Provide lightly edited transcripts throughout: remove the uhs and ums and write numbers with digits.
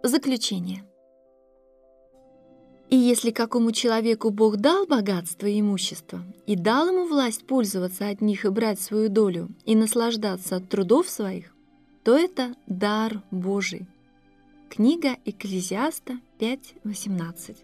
Заключение. И если какому человеку Бог дал богатство и имущество, и дал ему власть пользоваться от них и брать свою долю, и наслаждаться от трудов своих, то это дар Божий. Книга Экклезиаста 5:18.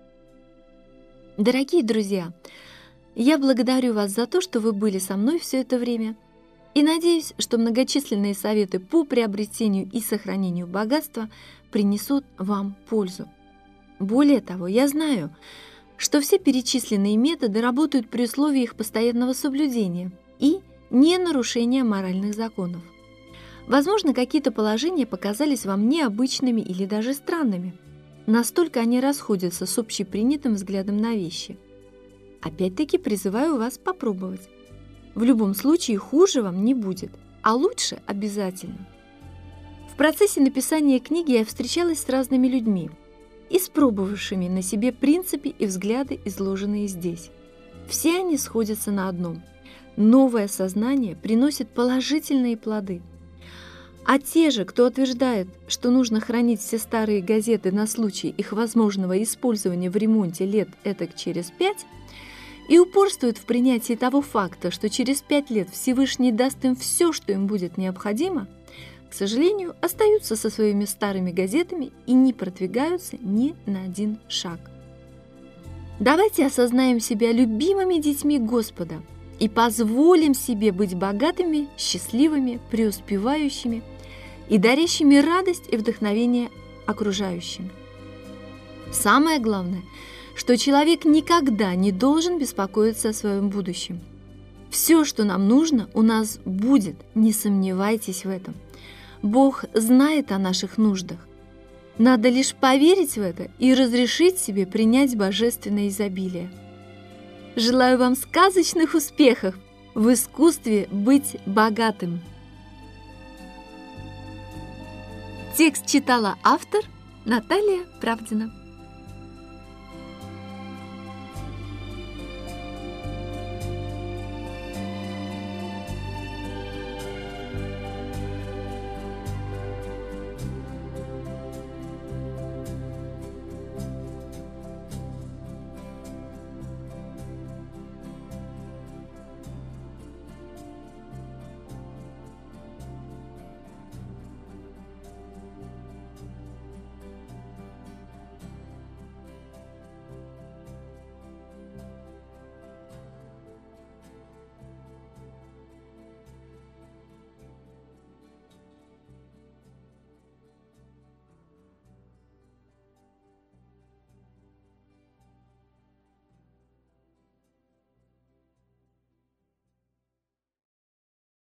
Дорогие друзья, я благодарю вас за то, что вы были со мной все это время, и надеюсь, что многочисленные советы по приобретению и сохранению богатства принесут вам пользу. Более того, я знаю, что все перечисленные методы работают при условии их постоянного соблюдения и не нарушения моральных законов. Возможно, какие-то положения показались вам необычными или даже странными. Настолько они расходятся с общепринятым взглядом на вещи. Опять-таки призываю вас попробовать. В любом случае хуже вам не будет, а лучше обязательно. В процессе написания книги я встречалась с разными людьми, испробовавшими на себе принципы и взгляды, изложенные здесь. Все они сходятся на одном. Новое сознание приносит положительные плоды. А те же, кто утверждает, что нужно хранить все старые газеты на случай их возможного использования в ремонте лет этак через 5, и упорствуют в принятии того факта, что через 5 лет Всевышний даст им все, что им будет необходимо, к сожалению, остаются со своими старыми газетами и не продвигаются ни на один шаг. Давайте осознаем себя любимыми детьми Господа и позволим себе быть богатыми, счастливыми, преуспевающими и дарящими радость и вдохновение окружающим. Самое главное, что человек никогда не должен беспокоиться о своем будущем. Все, что нам нужно, у нас будет, не сомневайтесь в этом. Бог знает о наших нуждах. Надо лишь поверить в это и разрешить себе принять божественное изобилие. Желаю вам сказочных успехов в искусстве быть богатым. Текст читала автор Наталья Правдина.